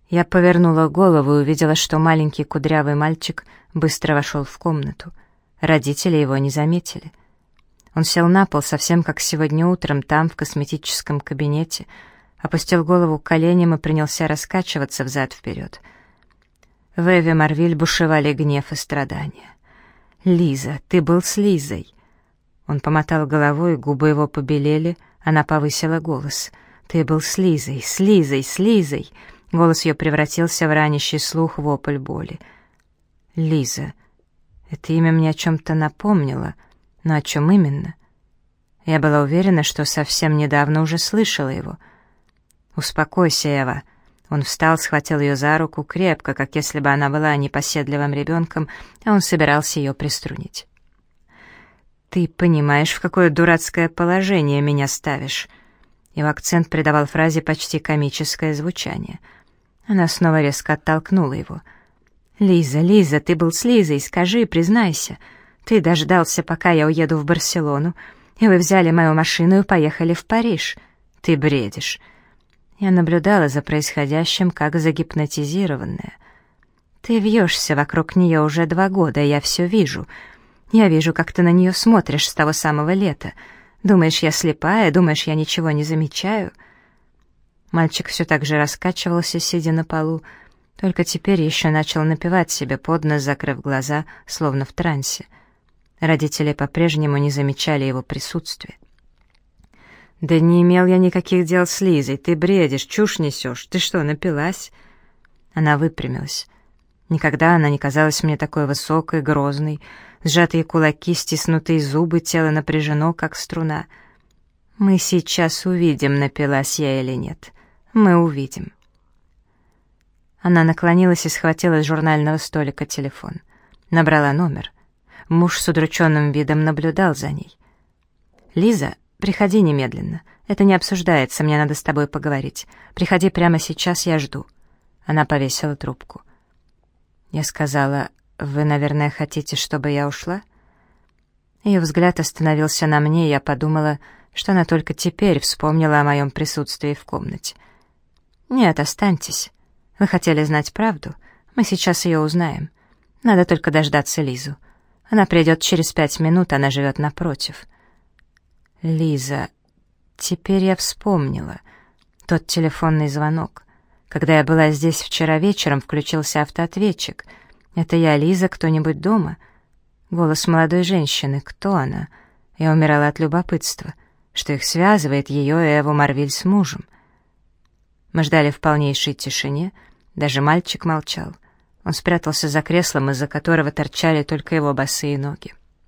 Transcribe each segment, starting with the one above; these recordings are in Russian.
Я повернула голову и увидела, что маленький кудрявый мальчик быстро вошел в комнату. Родители его не заметили. Он сел на пол, совсем как сегодня утром, там, в косметическом кабинете, опустил голову к коленям и принялся раскачиваться взад-вперед. В Эве Марвиль бушевали гнев и страдания. «Лиза, ты был с Лизой!» Он помотал головой, губы его побелели, она повысила голос. «Ты был с Лизой, с Лизой, с Лизой!» Голос ее превратился в ранящий слух вопль боли. «Лиза!» Это имя мне о чем-то напомнило, но о чем именно? Я была уверена, что совсем недавно уже слышала его. «Успокойся, Эва!» Он встал, схватил ее за руку крепко, как если бы она была непоседливым ребенком, а он собирался ее приструнить. «Ты понимаешь, в какое дурацкое положение меня ставишь?» Его акцент придавал фразе почти комическое звучание. Она снова резко оттолкнула его. «Лиза, Лиза, ты был с Лизой, скажи, признайся. Ты дождался, пока я уеду в Барселону, и вы взяли мою машину и поехали в Париж. Ты бредишь». Я наблюдала за происходящим, как загипнотизированная. «Ты вьешься вокруг нее уже 2 года, я все вижу. Я вижу, как ты на нее смотришь с того самого лета. Думаешь, я слепая, думаешь, я ничего не замечаю?» Мальчик все так же раскачивался, сидя на полу, только теперь еще начал напевать себе под нос, закрыв глаза, словно в трансе. Родители по-прежнему не замечали его присутствия. «Да не имел я никаких дел с Лизой, ты бредишь, чушь несешь, ты что, напилась?» Она выпрямилась. Никогда она не казалась мне такой высокой, грозной, сжатые кулаки, стиснутые зубы, тело напряжено, как струна. «Мы сейчас увидим, напилась я или нет. Мы увидим». Она наклонилась и схватила с журнального столика телефон. Набрала номер. Муж с удрученным видом наблюдал за ней. «Лиза, приходи немедленно. Это не обсуждается, мне надо с тобой поговорить. Приходи прямо сейчас, я жду». Она повесила трубку. Я сказала: «Вы, наверное, хотите, чтобы я ушла?» Ее взгляд остановился на мне, и я подумала, что она только теперь вспомнила о моем присутствии в комнате. «Нет, останьтесь. Вы хотели знать правду? Мы сейчас ее узнаем. Надо только дождаться Лизу. Она придет через 5 минут, она живет напротив». «Лиза...» Теперь я вспомнила. Тот телефонный звонок. Когда я была здесь вчера вечером, включился автоответчик. «Это я, Лиза, кто-нибудь дома?» Голос молодой женщины. Кто она? Я умирала от любопытства. Что их связывает, ее и Эву Марвиль с мужем? Мы ждали в полнейшей тишине. Даже мальчик молчал. Он спрятался за креслом, из-за которого торчали только его босые ноги.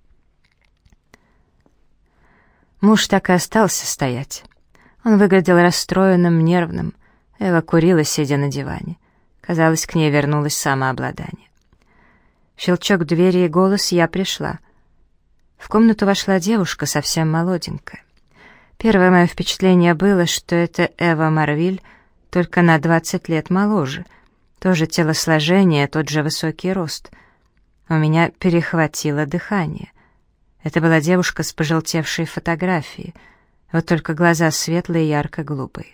Муж так и остался стоять. Он выглядел расстроенным, нервным. Эва курила, сидя на диване. Казалось, к ней вернулось самообладание. Щелчок двери и голос: «Я пришла». В комнату вошла девушка, совсем молоденькая. Первое мое впечатление было, что это Эва Марвиль, только на 20 лет моложе. Тоже телосложение, тот же высокий рост. У меня перехватило дыхание. Это была девушка с пожелтевшей фотографией, вот только глаза светлые и ярко-голубые.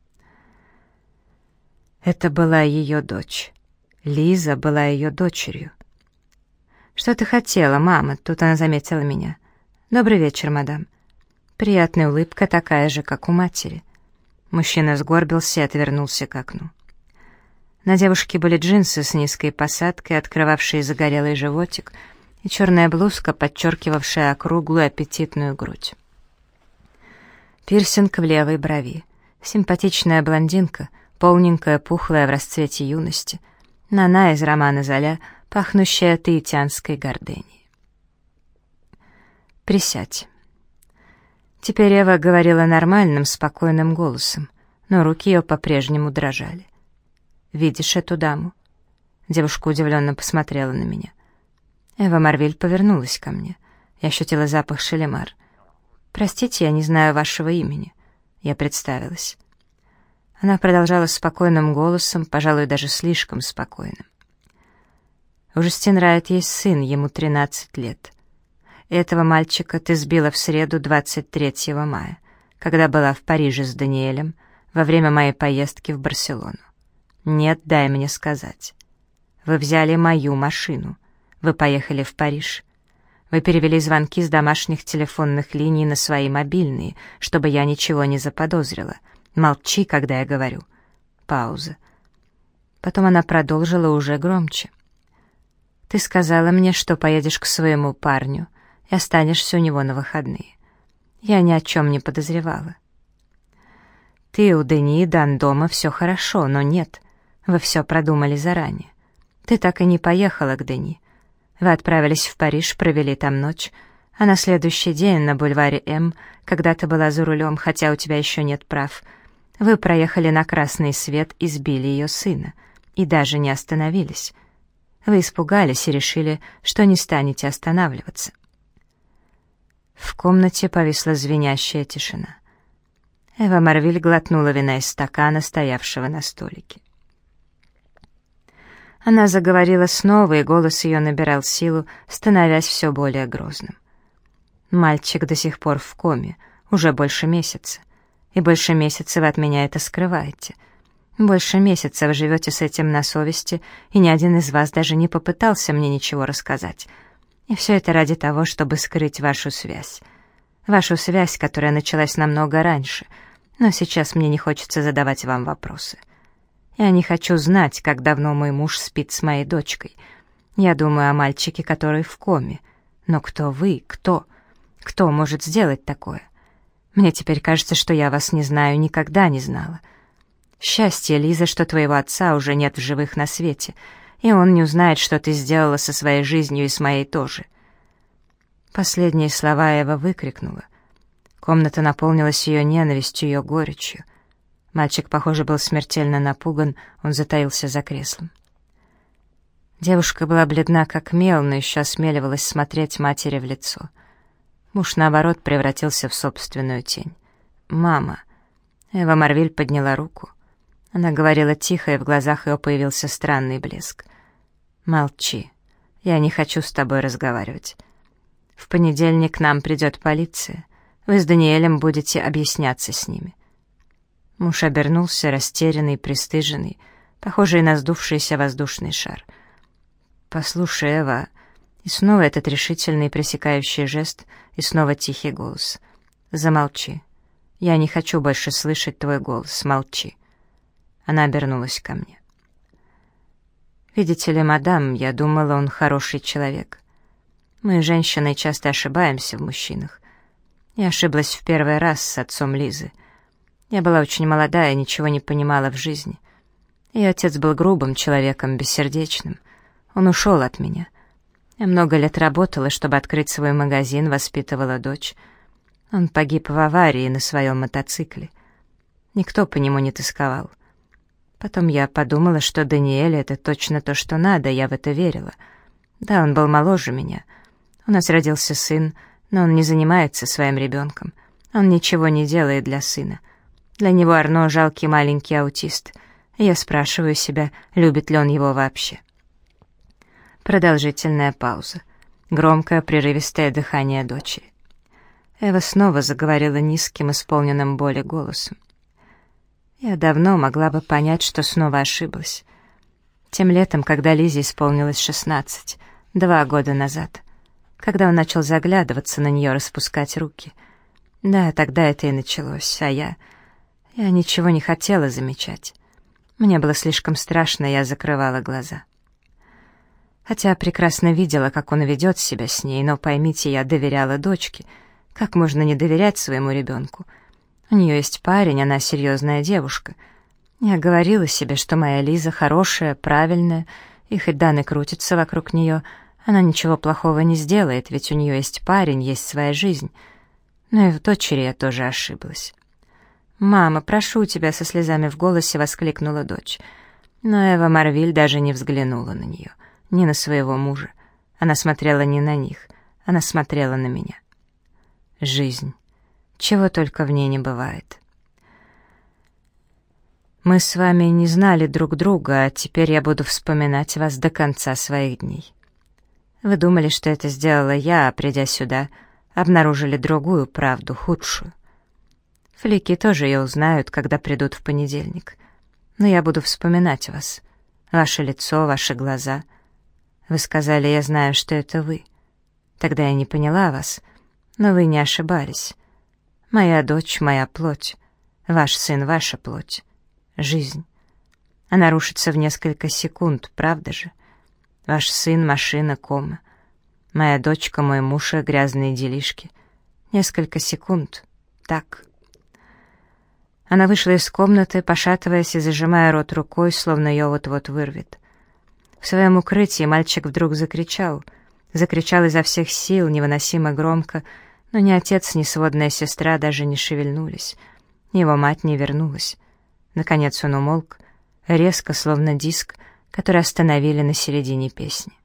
Это была ее дочь. Лиза была ее дочерью. «Что ты хотела, мама?» Тут она заметила меня. «Добрый вечер, мадам». Приятная улыбка, такая же, как у матери. Мужчина сгорбился и отвернулся к окну. На девушке были джинсы с низкой посадкой, открывавшие загорелый животик, и черная блузка, подчеркивавшая округлую аппетитную грудь. Пирсинг в левой брови. Симпатичная блондинка, полненькая, пухлая в расцвете юности. Нана из романа Золя, пахнущая таитянской гордыней. «Присядь». Теперь Эва говорила нормальным, спокойным голосом, но руки ее по-прежнему дрожали. «Видишь эту даму?» Девушка удивленно посмотрела на меня. Эва Марвиль повернулась ко мне. Я ощутила запах шалемар. «Простите, я не знаю вашего имени». Я представилась. Она продолжала спокойным голосом, пожалуй, даже слишком спокойным. «У Жюстин Райт есть сын, ему 13 лет. Этого мальчика ты сбила в среду 23 мая, когда была в Париже с Даниэлем во время моей поездки в Барселону. Нет, дай мне сказать. Вы взяли мою машину. Вы поехали в Париж. Вы перевели звонки с домашних телефонных линий на свои мобильные, чтобы я ничего не заподозрила. Молчи, когда я говорю. Пауза. Потом она продолжила уже громче. Ты сказала мне, что поедешь к своему парню и останешься у него на выходные. Я ни о чем не подозревала. Ты у Дени и Дандома все хорошо, но нет. Вы все продумали заранее. Ты так и не поехала к Дени. Вы отправились в Париж, провели там ночь, а на следующий день на бульваре М, когда ты была за рулем, хотя у тебя еще нет прав, вы проехали на красный свет и сбили ее сына, и даже не остановились. Вы испугались и решили, что не станете останавливаться. В комнате повисла звенящая тишина. Эва Марвиль глотнула вина из стакана, стоявшего на столике. Она заговорила снова, и голос ее набирал силу, становясь все более грозным. «Мальчик до сих пор в коме, уже больше месяца. И больше месяца вы от меня это скрываете. Больше месяца вы живете с этим на совести, и ни один из вас даже не попытался мне ничего рассказать. И все это ради того, чтобы скрыть вашу связь. Вашу связь, которая началась намного раньше, но сейчас мне не хочется задавать вам вопросы. Я не хочу знать, как давно мой муж спит с моей дочкой. Я думаю о мальчике, который в коме. Но кто вы? Кто? Кто может сделать такое? Мне теперь кажется, что я вас не знаю, никогда не знала. Счастье, Лиза, что твоего отца уже нет в живых на свете, и он не узнает, что ты сделала со своей жизнью и с моей тоже». Последние слова Эва выкрикнула. Комната наполнилась ее ненавистью, ее горечью. Мальчик, похоже, был смертельно напуган, он затаился за креслом. Девушка была бледна как мел, но еще осмеливалась смотреть матери в лицо. Муж, наоборот, превратился в собственную тень. «Мама!» Эва Марвиль подняла руку. Она говорила тихо, и в глазах ее появился странный блеск. «Молчи. Я не хочу с тобой разговаривать. В понедельник к нам придет полиция. Вы с Даниэлем будете объясняться с ними». Муж обернулся, растерянный, пристыженный, похожий на сдувшийся воздушный шар. «Послушай, Эва...» И снова этот решительный пресекающий жест, и снова тихий голос. «Замолчи. Я не хочу больше слышать твой голос. Молчи». Она обернулась ко мне. «Видите ли, мадам, я думала, он хороший человек. Мы, женщины, часто ошибаемся в мужчинах. Я ошиблась в первый раз с отцом Лизы. Я была очень молодая и ничего не понимала в жизни. И отец был грубым человеком, бессердечным. Он ушел от меня. Я много лет работала, чтобы открыть свой магазин, воспитывала дочь. Он погиб в аварии на своем мотоцикле. Никто по нему не тосковал. Потом я подумала, что Даниэль — это точно то, что надо, я в это верила. Да, он был моложе меня. У нас родился сын, но он не занимается своим ребенком. Он ничего не делает для сына. Для него Арно — жалкий маленький аутист. Я спрашиваю себя, любит ли он его вообще. Продолжительная пауза. Громкое, прерывистое дыхание дочери. Эва снова заговорила низким, исполненным боли голосом. Я давно могла бы понять, что снова ошиблась. Тем летом, когда Лизе исполнилось 16, 2 года назад, когда он начал заглядываться на нее, распускать руки. Да, тогда это и началось, а я ничего не хотела замечать. Мне было слишком страшно, я закрывала глаза. Хотя прекрасно видела, как он ведет себя с ней, но поймите, я доверяла дочке. Как можно не доверять своему ребенку? У нее есть парень, она серьезная девушка. Я говорила себе, что моя Лиза хорошая, правильная, и хоть Даны крутится вокруг нее, она ничего плохого не сделает, ведь у нее есть парень, есть своя жизнь. Но и в дочери я тоже ошиблась. «Мама, прошу тебя», — со слезами в голосе воскликнула дочь. Но Эва Марвиль даже не взглянула на нее, ни на своего мужа. Она смотрела не на них, она смотрела на меня. Жизнь. Чего только в ней не бывает. Мы с вами не знали друг друга, а теперь я буду вспоминать вас до конца своих дней. Вы думали, что это сделала я, а придя сюда, обнаружили другую правду, худшую. Флики тоже ее узнают, когда придут в понедельник. Но я буду вспоминать вас, ваше лицо, ваши глаза. Вы сказали, я знаю, что это вы. Тогда я не поняла вас, но вы не ошибались. Моя дочь, моя плоть, ваш сын, ваша плоть. Жизнь. Она рушится в несколько секунд, правда же? Ваш сын — машина, кома. Моя дочка, мой муж и грязные делишки. Несколько секунд. Так. Она вышла из комнаты, пошатываясь и зажимая рот рукой, словно ее вот-вот вырвет. В своем укрытии мальчик вдруг закричал. Закричал изо всех сил, невыносимо громко, но ни отец, ни сводная сестра даже не шевельнулись. Его мать не вернулась. Наконец он умолк, резко, словно диск, который остановили на середине песни.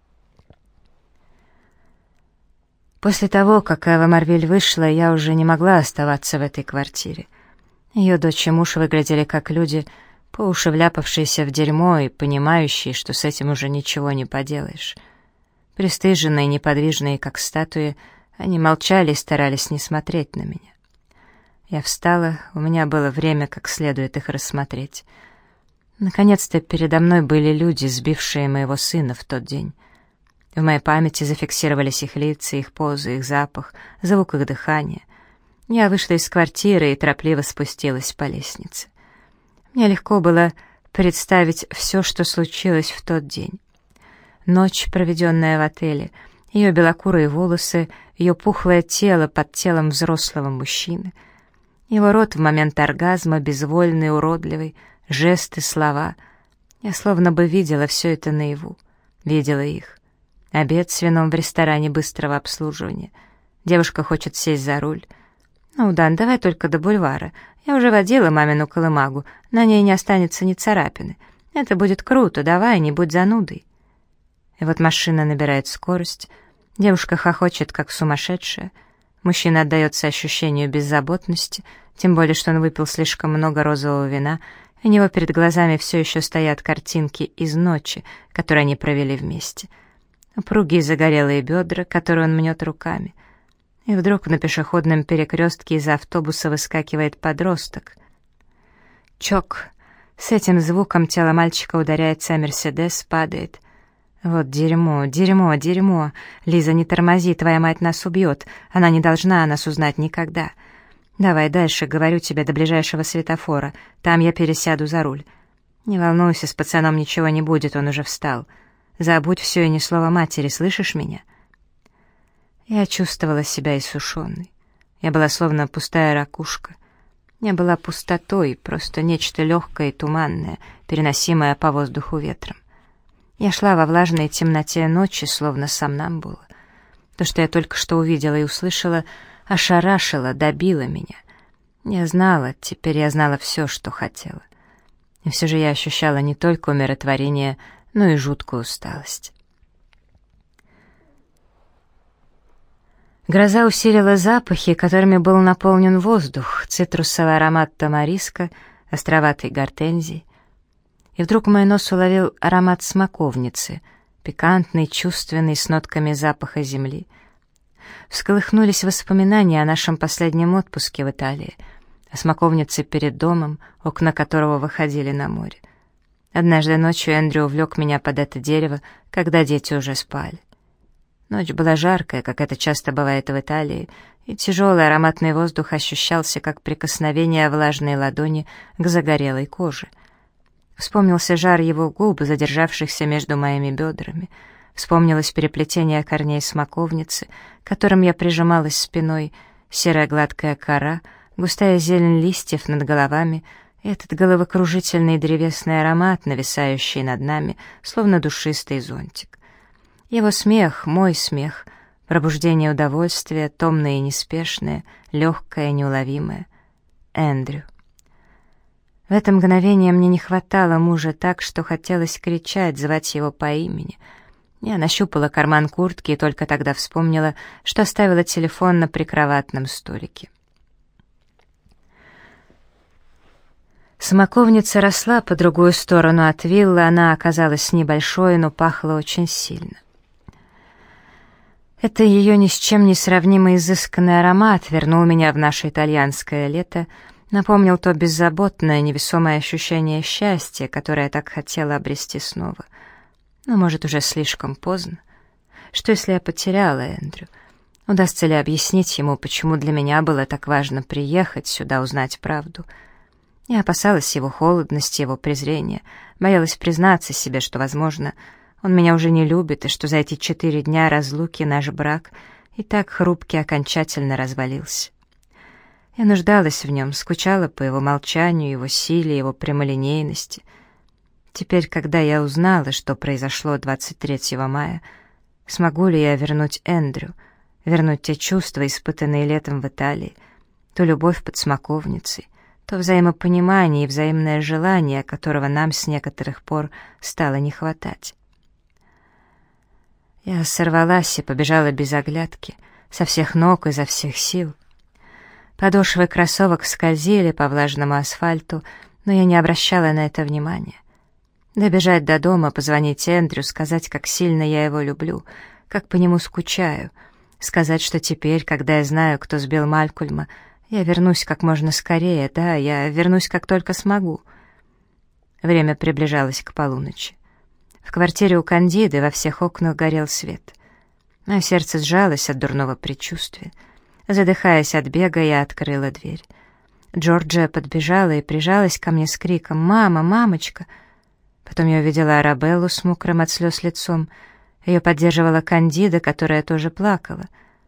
После того, как Эва Марвиль вышла, я уже не могла оставаться в этой квартире. Ее дочь и муж выглядели как люди, по уши вляпавшиеся в дерьмо и понимающие, что с этим уже ничего не поделаешь. Пристыженные, неподвижные, как статуи, они молчали и старались не смотреть на меня. Я встала, у меня было время как следует их рассмотреть. Наконец-то передо мной были люди, сбившие моего сына в тот день. В моей памяти зафиксировались их лица, их позы, их запах, звук их дыхания. Я вышла из квартиры и торопливо спустилась по лестнице. Мне легко было представить все, что случилось в тот день. Ночь, проведенная в отеле, ее белокурые волосы, ее пухлое тело под телом взрослого мужчины, его рот в момент оргазма, безвольный, уродливый, жесты, слова. Я словно бы видела все это наяву, видела их. Обед с вином в ресторане быстрого обслуживания. Девушка хочет сесть за руль. «Ну, Дан, давай только до бульвара. Я уже водила мамину колымагу, на ней не останется ни царапины. Это будет круто, давай, не будь занудой». И вот машина набирает скорость, девушка хохочет, как сумасшедшая, мужчина отдается ощущению беззаботности, тем более, что он выпил слишком много розового вина, и у него перед глазами все еще стоят картинки из ночи, которые они провели вместе. Упругие загорелые бедра, которые он мнет руками. И вдруг на пешеходном перекрестке из автобуса выскакивает подросток. Чок. С этим звуком тело мальчика ударяется о Мерседес, падает. Вот дерьмо, дерьмо, дерьмо. Лиза, не тормози, твоя мать нас убьет. Она не должна о нас узнать никогда. Давай дальше, говорю тебе, до ближайшего светофора. Там я пересяду за руль. Не волнуйся, с пацаном ничего не будет, он уже встал. Забудь все и ни слова матери, слышишь меня? Я чувствовала себя иссушенной. Я была словно пустая ракушка. Я была пустотой, просто нечто легкое и туманное, переносимое по воздуху ветром. Я шла во влажной темноте ночи, словно сомнамбула. То, что я только что увидела и услышала, ошарашило, добило меня. Я знала, теперь я знала все, что хотела. И все же я ощущала не только умиротворение, но и жуткую усталость. Гроза усилила запахи, которыми был наполнен воздух, цитрусовый аромат тамариска, островатой гортензии. И вдруг мой нос уловил аромат смоковницы, пикантный, чувственный, с нотками запаха земли. Всколыхнулись воспоминания о нашем последнем отпуске в Италии, о смоковнице перед домом, окна которого выходили на море. Однажды ночью Эндрю увлек меня под это дерево, когда дети уже спали. Ночь была жаркая, как это часто бывает в Италии, и тяжелый ароматный воздух ощущался, как прикосновение влажной ладони к загорелой коже. Вспомнился жар его губ, задержавшихся между моими бедрами. Вспомнилось переплетение корней смоковницы, к которым я прижималась спиной, серая гладкая кора, густая зелень листьев над головами, и этот головокружительный древесный аромат, нависающий над нами, словно душистый зонтик. Его смех, мой смех, пробуждение удовольствия, томное и неспешное, легкое, неуловимое. Эндрю. В это мгновение мне не хватало мужа так, что хотелось кричать, звать его по имени. Я нащупала карман куртки и только тогда вспомнила, что оставила телефон на прикроватном столике. Смоковница росла по другую сторону от виллы, она оказалась небольшой, но пахла очень сильно. Это ее ни с чем не сравнимый изысканный аромат вернул меня в наше итальянское лето, Напомнил то беззаботное, невесомое ощущение счастья, которое я так хотела обрести снова. Но, может, уже слишком поздно. Что, если я потеряла Эндрю? Удастся ли объяснить ему, почему для меня было так важно приехать сюда, узнать правду? Я опасалась его холодности, его презрения, боялась признаться себе, что, возможно, он меня уже не любит, и что за эти 4 дня разлуки наш брак и так хрупкий окончательно развалился. Я нуждалась в нем, скучала по его молчанию, его силе, его прямолинейности. Теперь, когда я узнала, что произошло 23 мая, смогу ли я вернуть Эндрю, вернуть те чувства, испытанные летом в Италии, ту любовь под смоковницей, то взаимопонимание и взаимное желание, которого нам с некоторых пор стало не хватать. Я сорвалась и побежала без оглядки, со всех ног, изо всех сил. Подошвы кроссовок скользили по влажному асфальту, но я не обращала на это внимания. Добежать до дома, позвонить Эндрю, сказать, как сильно я его люблю, как по нему скучаю, сказать, что теперь, когда я знаю, кто сбил Малькольма, я вернусь как можно скорее, да, я вернусь как только смогу. Время приближалось к полуночи. В квартире у Кандиды во всех окнах горел свет. Мое сердце сжалось от дурного предчувствия. Задыхаясь от бега, я открыла дверь. Джорджия подбежала и прижалась ко мне с криком «Мама, мамочка!». Потом я увидела Арабеллу с мокрым от слез лицом. Ее поддерживала Кандида, которая тоже плакала.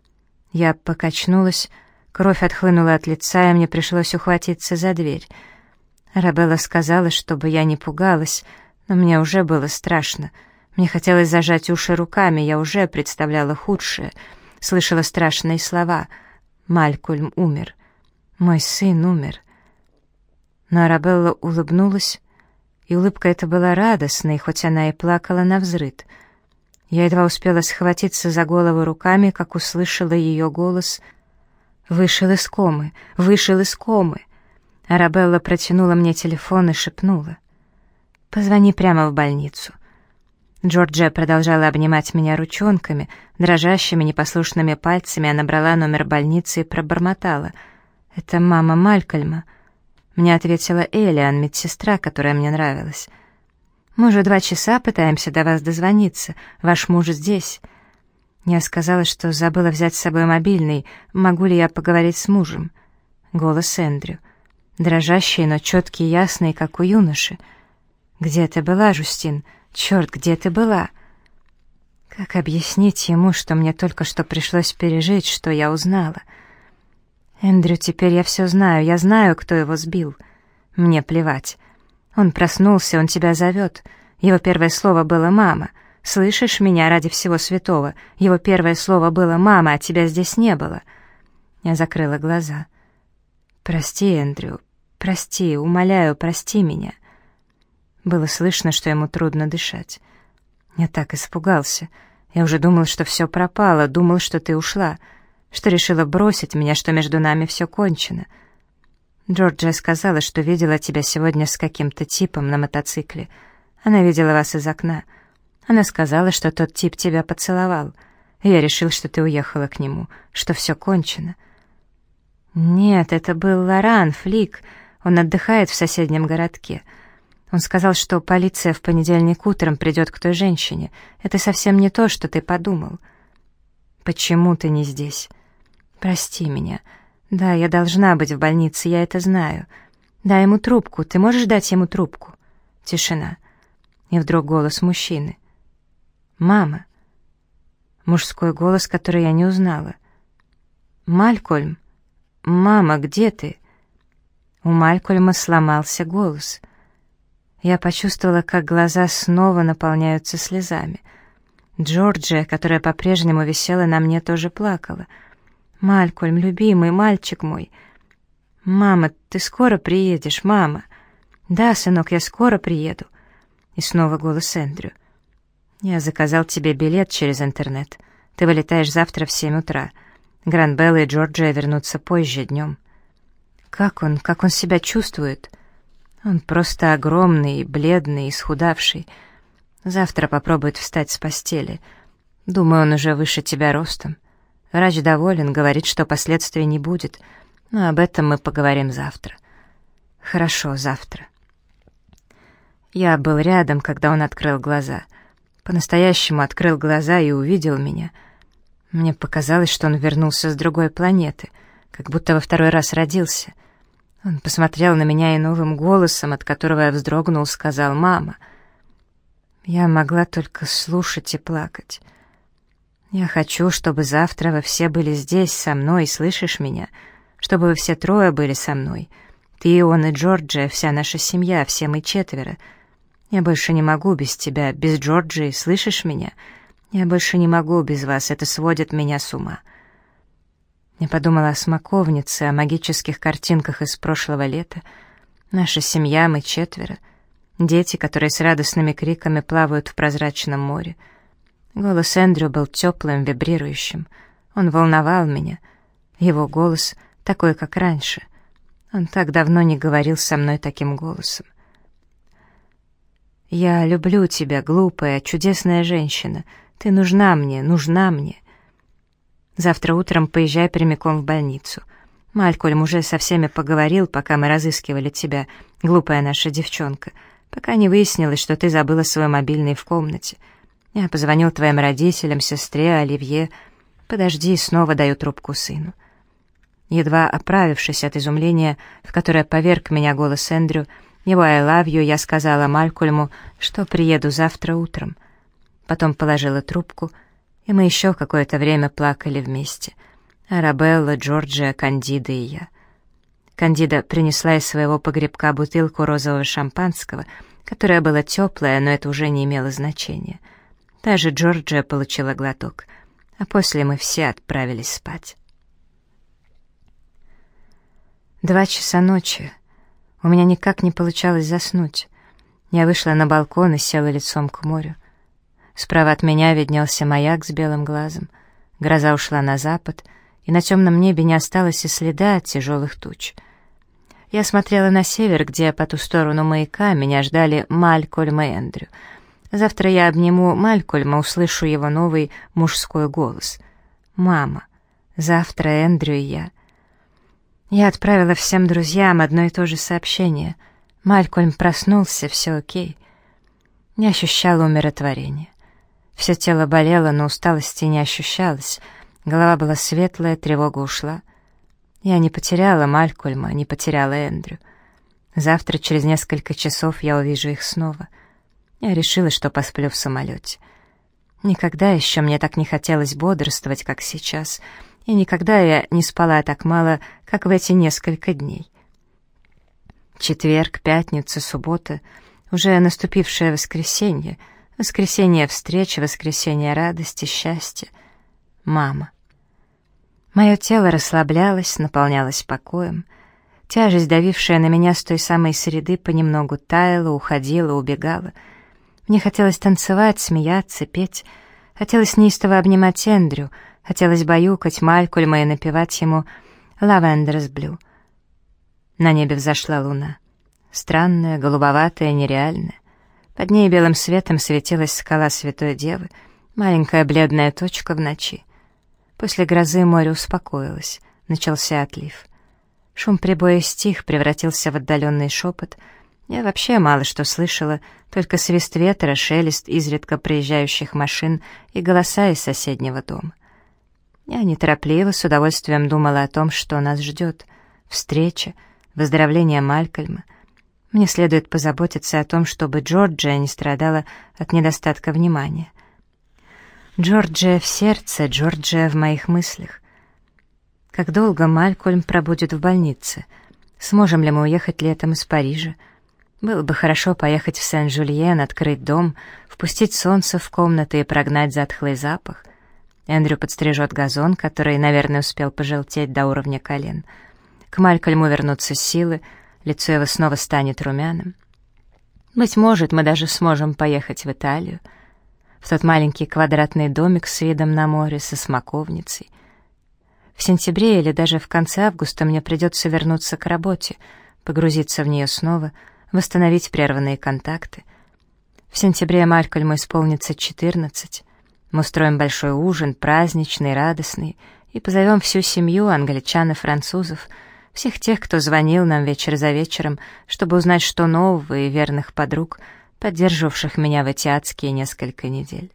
Я покачнулась, кровь отхлынула от лица, и мне пришлось ухватиться за дверь. Арабелла сказала, чтобы я не пугалась, но мне уже было страшно. Мне хотелось зажать уши руками, я уже представляла худшее, слышала страшные слова. Малькольм умер. Мой сын умер. Но Арабелла улыбнулась, и улыбка эта была радостной, хоть она и плакала навзрыд. Я едва успела схватиться за голову руками, как услышала ее голос «Вышел из комы! Вышел из комы!». Арабелла протянула мне телефон и шепнула «Позвони прямо в больницу». Джорджия продолжала обнимать меня ручонками, дрожащими непослушными пальцами она набрала номер больницы и пробормотала. «Это мама Малькольма». Мне ответила Элиан, медсестра, которая мне нравилась. «Мы уже 2 часа пытаемся до вас дозвониться. Ваш муж здесь». Я сказала, что забыла взять с собой мобильный. Могу ли я поговорить с мужем? Голос Эндрю. Дрожащий, но четкий и ясный, как у юноши. «Где ты была, Жустин? Черт, где ты была?» Как объяснить ему, что мне только что пришлось пережить, что я узнала? «Эндрю, теперь я все знаю, я знаю, кто его сбил. Мне плевать. Он проснулся, он тебя зовет. Его первое слово было «мама». Слышишь меня, ради всего святого? Его первое слово было «мама», а тебя здесь не было». Я закрыла глаза. «Прости, Эндрю, прости, умоляю, прости меня». Было слышно, что ему трудно дышать. Я так испугался. Я уже думал, что все пропало, думал, что ты ушла, что решила бросить меня, что между нами все кончено. Джорджия сказала, что видела тебя сегодня с каким-то типом на мотоцикле. Она видела вас из окна. Она сказала, что тот тип тебя поцеловал. И я решил, что ты уехала к нему, что все кончено. Нет, это был Лоран, флик. Он отдыхает в соседнем городке. Он сказал, что полиция в понедельник утром придет к той женщине. Это совсем не то, что ты подумал. Почему ты не здесь? Прости меня. Да, я должна быть в больнице, я это знаю. Дай ему трубку, ты можешь дать ему трубку? Тишина. И вдруг голос мужчины. «Мама». Мужской голос, который я не узнала. «Малькольм? Мама, где ты?» У Малькольма сломался голос. Я почувствовала, как глаза снова наполняются слезами. Джорджия, которая по-прежнему висела на мне, тоже плакала. «Малькольм, любимый мальчик мой». «Мама, ты скоро приедешь, мама?» «Да, сынок, я скоро приеду». И снова голос Эндрю. «Я заказал тебе билет через интернет. Ты вылетаешь завтра в 7 утра. Гранбелла и Джорджия вернутся позже днем». Как он себя чувствует?» «Он просто огромный, бледный, исхудавший. Завтра попробует встать с постели. Думаю, он уже выше тебя ростом. Врач доволен, говорит, что последствий не будет, но об этом мы поговорим завтра. «Хорошо, завтра». Я был рядом, когда он открыл глаза. По-настоящему открыл глаза и увидел меня. Мне показалось, что он вернулся с другой планеты, как будто во второй раз родился. Он посмотрел на меня и новым голосом, от которого я вздрогнул, сказал «мама». Я могла только слушать и плакать. «Я хочу, чтобы завтра вы все были здесь со мной, слышишь меня? Чтобы вы все трое были со мной. Ты, он и Джорджия, вся наша семья, все мы четверо. Я больше не могу без тебя, без Джорджии, слышишь меня? Я больше не могу без вас, это сводит меня с ума». Я подумала о смоковнице, о магических картинках из прошлого лета. Наша семья, мы четверо. Дети, которые с радостными криками плавают в прозрачном море. Голос Эндрю был теплым, вибрирующим. Он волновал меня. Его голос такой, как раньше. Он так давно не говорил со мной таким голосом. «Я люблю тебя, глупая, чудесная женщина. Ты нужна мне, нужна мне. Завтра утром поезжай прямиком в больницу. Малькольм уже со всеми поговорил, пока мы разыскивали тебя, глупая наша девчонка, пока не выяснилось, что ты забыла свой мобильный в комнате. Я позвонил твоим родителям, сестре, Оливье. Подожди, снова даю трубку сыну». Едва оправившись от изумления, в которое поверг меня голос Эндрю, его «I love you», я сказала Малькольму, что приеду завтра утром. Потом положила трубку, и мы еще какое-то время плакали вместе. Арабелла, Джорджия, Кандида и я. Кандида принесла из своего погребка бутылку розового шампанского, которое было теплое, но это уже не имело значения. Та же Джорджия получила глоток, а после мы все отправились спать. 2 часа ночи. У меня никак не получалось заснуть. Я вышла на балкон и села лицом к морю. Справа от меня виднелся маяк с белым глазом. Гроза ушла на запад, и на темном небе не осталось и следа от тяжелых туч. Я смотрела на север, где по ту сторону маяка меня ждали Малькольм и Эндрю. Завтра я обниму Малькольма, услышу его новый мужской голос. «Мама». Завтра Эндрю и я. Я отправила всем друзьям одно и то же сообщение. Малькольм проснулся, все окей. Не ощущала умиротворения. Все тело болело, но усталости не ощущалось. Голова была светлая, тревога ушла. Я не потеряла Малькольма, не потеряла Эндрю. Завтра, через несколько часов, я увижу их снова. Я решила, что посплю в самолете. Никогда еще мне так не хотелось бодрствовать, как сейчас, и никогда я не спала так мало, как в эти несколько дней. Четверг, пятница, суббота, уже наступившее воскресенье, воскресенье встреч, воскресенье радости, счастья. Мама. Мое тело расслаблялось, наполнялось покоем. Тяжесть, давившая на меня с той самой среды, понемногу таяла, уходила, убегала. Мне хотелось танцевать, смеяться, петь. Хотелось неистово обнимать Эндрю, хотелось баюкать Малькольма и напевать ему «Lavenders Blue». На небе взошла луна. Странная, голубоватая, нереальная. Под ней белым светом светилась скала Святой Девы, маленькая бледная точка в ночи. После грозы море успокоилось, начался отлив. Шум прибоя стих, превратился в отдаленный шепот. Я вообще мало что слышала, только свист ветра, шелест изредка проезжающих машин и голоса из соседнего дома. Я неторопливо, с удовольствием думала о том, что нас ждет. Встреча, выздоровление Малькольма. Мне следует позаботиться о том, чтобы Джорджия не страдала от недостатка внимания. Джорджия в сердце, Джорджия в моих мыслях. Как долго Малькольм пробудет в больнице? Сможем ли мы уехать летом из Парижа? Было бы хорошо поехать в Сен-Жульен, открыть дом, впустить солнце в комнаты и прогнать затхлый запах. Эндрю подстрижет газон, который, наверное, успел пожелтеть до уровня колен. К Малькольму вернутся силы, лицо его снова станет румяным. Быть может, мы даже сможем поехать в Италию, в тот маленький квадратный домик с видом на море, со смоковницей. В сентябре или даже в конце августа мне придется вернуться к работе, погрузиться в нее снова, восстановить прерванные контакты. В сентябре Малькольму исполнится 14. Мы устроим большой ужин, праздничный, радостный, и позовем всю семью, англичан и французов, всех тех, кто звонил нам вечер за вечером, чтобы узнать, что нового, и верных подруг, поддерживавших меня в эти адские несколько недель.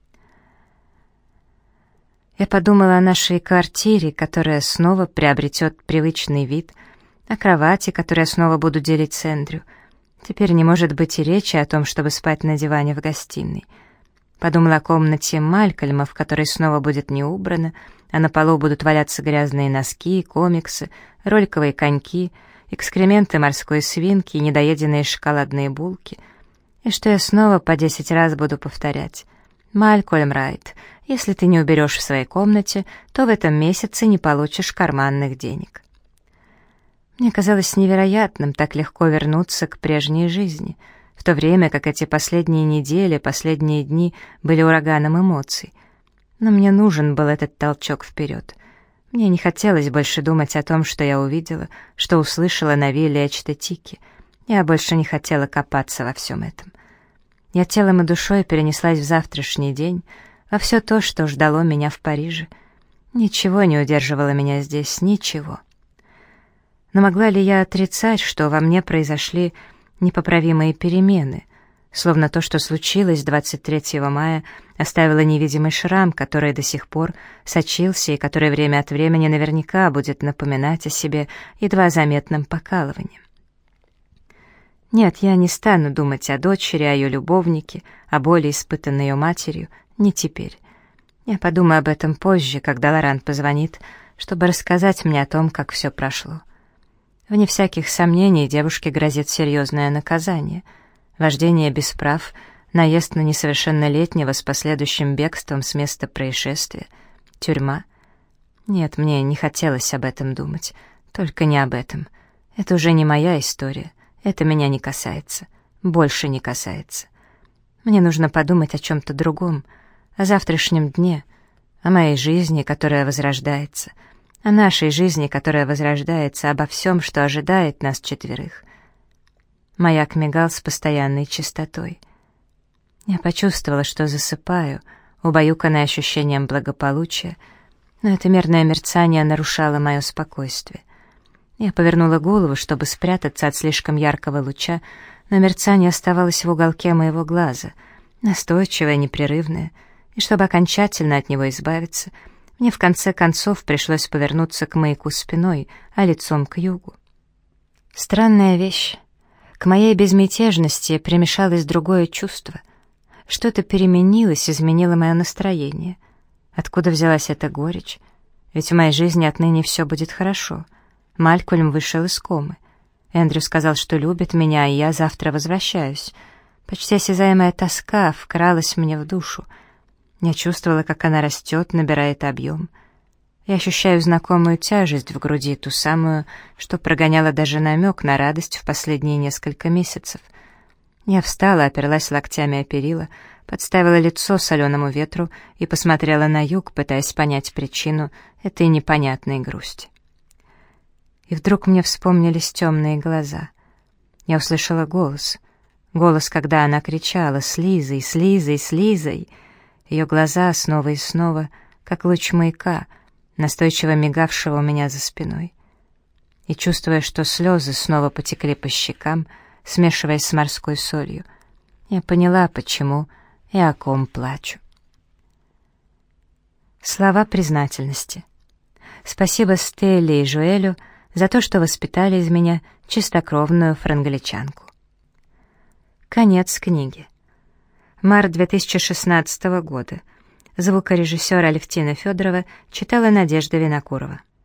Я подумала о нашей квартире, которая снова приобретет привычный вид, о кровати, которую я снова буду делить с Эндрю. Теперь не может быть и речи о том, чтобы спать на диване в гостиной. Подумала о комнате Малькольма, в которой снова будет не убрано, а на полу будут валяться грязные носки, комиксы, роликовые коньки, экскременты морской свинки и недоеденные шоколадные булки, и что я снова по 10 раз буду повторять: «Малькольм Райт, если ты не уберешь в своей комнате, то в этом месяце не получишь карманных денег». Мне казалось невероятным так легко вернуться к прежней жизни, в то время как эти последние недели, последние дни были ураганом эмоций. Но мне нужен был этот толчок вперед. Мне не хотелось больше думать о том, что я увидела, что услышала на вилле Эчтетики. Я больше не хотела копаться во всем этом. Я телом и душой перенеслась в завтрашний день, во все то, что ждало меня в Париже. Ничего не удерживало меня здесь, ничего. Но могла ли я отрицать, что во мне произошли непоправимые перемены, словно то, что случилось 23 мая, оставило невидимый шрам, который до сих пор сочился и который время от времени наверняка будет напоминать о себе едва заметным покалыванием? Нет, я не стану думать о дочери, о ее любовнике, о боли, испытанной ее матерью, не теперь. Я подумаю об этом позже, когда Лоран позвонит, чтобы рассказать мне о том, как все прошло. Вне всяких сомнений девушке грозит серьезное наказание: вождение без прав, наезд на несовершеннолетнего с последующим бегством с места происшествия, тюрьма. Нет, мне не хотелось об этом думать, только не об этом. Это уже не моя история, это меня не касается, больше не касается. Мне нужно подумать о чем-то другом, о завтрашнем дне, о моей жизни, которая возрождается, о нашей жизни, которая возрождается, обо всем, что ожидает нас четверых. Маяк мигал с постоянной частотой. Я почувствовала, что засыпаю, убаюканная ощущением благополучия, но это мерное мерцание нарушало мое спокойствие. Я повернула голову, чтобы спрятаться от слишком яркого луча, но мерцание оставалось в уголке моего глаза, настойчивое, непрерывное, и чтобы окончательно от него избавиться, мне в конце концов пришлось повернуться к маяку спиной, а лицом к югу. Странная вещь. К моей безмятежности примешалось другое чувство. Что-то переменилось, изменило мое настроение. Откуда взялась эта горечь? Ведь в моей жизни отныне все будет хорошо. Малькольм вышел из комы. Эндрю сказал, что любит меня, и я завтра возвращаюсь. Почти осязаемая тоска вкралась мне в душу. Я чувствовала, как она растет, набирает объем. Я ощущаю знакомую тяжесть в груди, ту самую, что прогоняла даже намек на радость в последние несколько месяцев. Я встала, оперлась локтями о перила, подставила лицо соленому ветру и посмотрела на юг, пытаясь понять причину этой непонятной грусти. И вдруг мне вспомнились темные глаза. Я услышала голос. Голос, когда она кричала: «С Лизой, с Лизой, с Лизой!» Ее глаза снова и снова, как луч маяка, настойчиво мигавшего у меня за спиной. И чувствуя, что слезы снова потекли по щекам, смешиваясь с морской солью, я поняла, почему и о ком плачу. Слова признательности. Спасибо Стелле и Жуэлю за то, что воспитали из меня чистокровную франгличанку. Конец книги. Март 2016 года. Звукорежиссер Алевтина Федорова читала Надежда Винокурова.